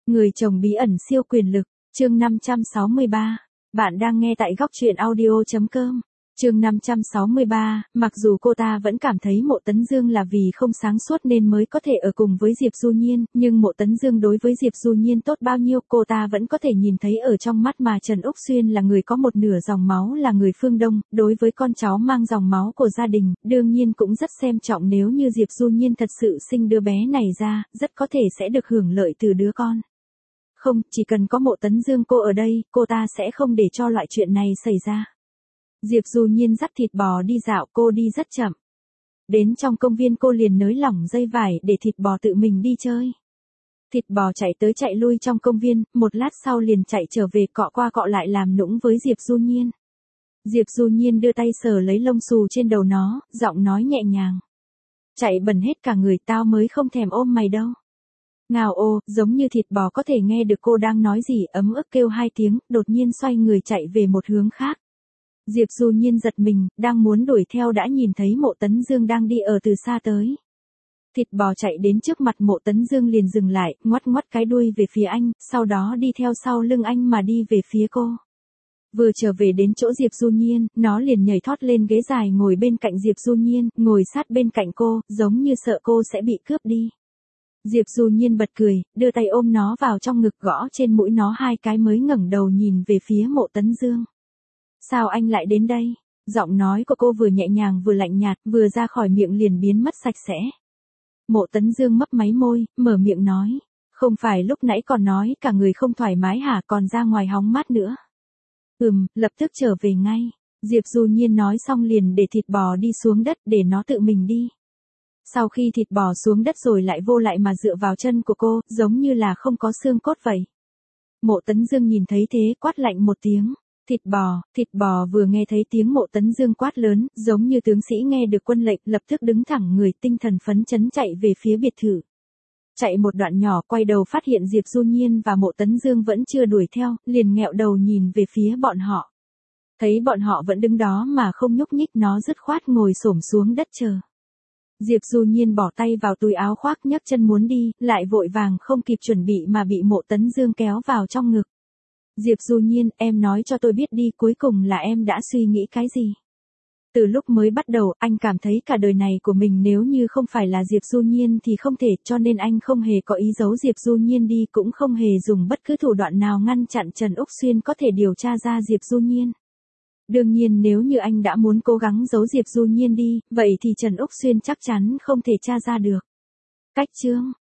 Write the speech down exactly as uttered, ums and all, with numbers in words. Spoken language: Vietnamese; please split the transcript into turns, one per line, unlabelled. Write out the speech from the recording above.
Người chồng bí ẩn siêu quyền lực, chương năm trăm sáu mươi ba. Bạn đang nghe tại góc truyện audio chấm com. Chương năm trăm sáu mươi ba, mặc dù cô ta vẫn cảm thấy Mộ Tấn Dương là vì không sáng suốt nên mới có thể ở cùng với Diệp Du Nhiên, nhưng Mộ Tấn Dương đối với Diệp Du Nhiên tốt bao nhiêu cô ta vẫn có thể nhìn thấy ở trong mắt mà Trần Úc Xuyên là người có một nửa dòng máu là người phương Đông, đối với con cháu mang dòng máu của gia đình, đương nhiên cũng rất xem trọng nếu như Diệp Du Nhiên thật sự sinh đứa bé này ra, rất có thể sẽ được hưởng lợi từ đứa con. Không, chỉ cần có Mộ Tấn Dương cô ở đây, cô ta sẽ không để cho loại chuyện này xảy ra. Diệp Du Nhiên dắt thịt bò đi dạo, cô đi rất chậm. Đến trong công viên cô liền nới lỏng dây vải để thịt bò tự mình đi chơi. Thịt bò chạy tới chạy lui trong công viên, một lát sau liền chạy trở về cọ qua cọ lại làm nũng với Diệp Du Nhiên. Diệp Du Nhiên đưa tay sờ lấy lông xù trên đầu nó, giọng nói nhẹ nhàng. Chạy bẩn hết cả người, tao mới không thèm ôm mày đâu. Ngào ô, giống như thịt bò có thể nghe được cô đang nói gì, ấm ức kêu hai tiếng, đột nhiên xoay người chạy về một hướng khác. Diệp Du Nhiên giật mình, đang muốn đuổi theo đã nhìn thấy Mộ Tấn Dương đang đi ở từ xa tới. Thịt bò chạy đến trước mặt Mộ Tấn Dương liền dừng lại, ngoắt ngoắt cái đuôi về phía anh, sau đó đi theo sau lưng anh mà đi về phía cô. Vừa trở về đến chỗ Diệp Du Nhiên, nó liền nhảy thoát lên ghế dài ngồi bên cạnh Diệp Du Nhiên, ngồi sát bên cạnh cô, giống như sợ cô sẽ bị cướp đi. Diệp Du Nhiên bật cười, đưa tay ôm nó vào trong ngực gõ trên mũi nó hai cái mới ngẩng đầu nhìn về phía Mộ Tấn Dương. Sao anh lại đến đây? Giọng nói của cô vừa nhẹ nhàng vừa lạnh nhạt, vừa ra khỏi miệng liền biến mất sạch sẽ. Mộ Tấn Dương mấp máy môi, mở miệng nói. Không phải lúc nãy còn nói cả người không thoải mái hả, còn ra ngoài hóng mát nữa. Ừm, lập tức trở về ngay. Diệp Du Nhiên nói xong liền để thịt bò đi xuống đất để nó tự mình đi. Sau khi thịt bò xuống đất rồi lại vô lại mà dựa vào chân của cô, giống như là không có xương cốt vậy. Mộ Tấn Dương nhìn thấy thế quát lạnh một tiếng. Thịt bò, thịt bò vừa nghe thấy tiếng Mộ Tấn Dương quát lớn, giống như tướng sĩ nghe được quân lệnh, lập tức đứng thẳng người, tinh thần phấn chấn chạy về phía biệt thự. Chạy một đoạn nhỏ quay đầu phát hiện Diệp Du Nhiên và Mộ Tấn Dương vẫn chưa đuổi theo, liền nghẹo đầu nhìn về phía bọn họ. Thấy bọn họ vẫn đứng đó mà không nhúc nhích, nó dứt khoát ngồi xổm xuống đất chờ. Diệp Du Nhiên bỏ tay vào túi áo khoác nhấc chân muốn đi, lại vội vàng không kịp chuẩn bị mà bị Mộ Tấn Dương kéo vào trong ngực. Diệp Du Nhiên, em nói cho tôi biết đi, cuối cùng là em đã suy nghĩ cái gì? Từ lúc mới bắt đầu, anh cảm thấy cả đời này của mình nếu như không phải là Diệp Du Nhiên thì không thể, cho nên anh không hề có ý giấu Diệp Du Nhiên đi, cũng không hề dùng bất cứ thủ đoạn nào ngăn chặn Trần Úc Xuyên có thể điều tra ra Diệp Du Nhiên. Đương nhiên nếu như anh đã muốn cố gắng giấu Diệp Du Nhiên đi, vậy thì Trần Úc Xuyên chắc chắn không thể tra ra được. Cách chương,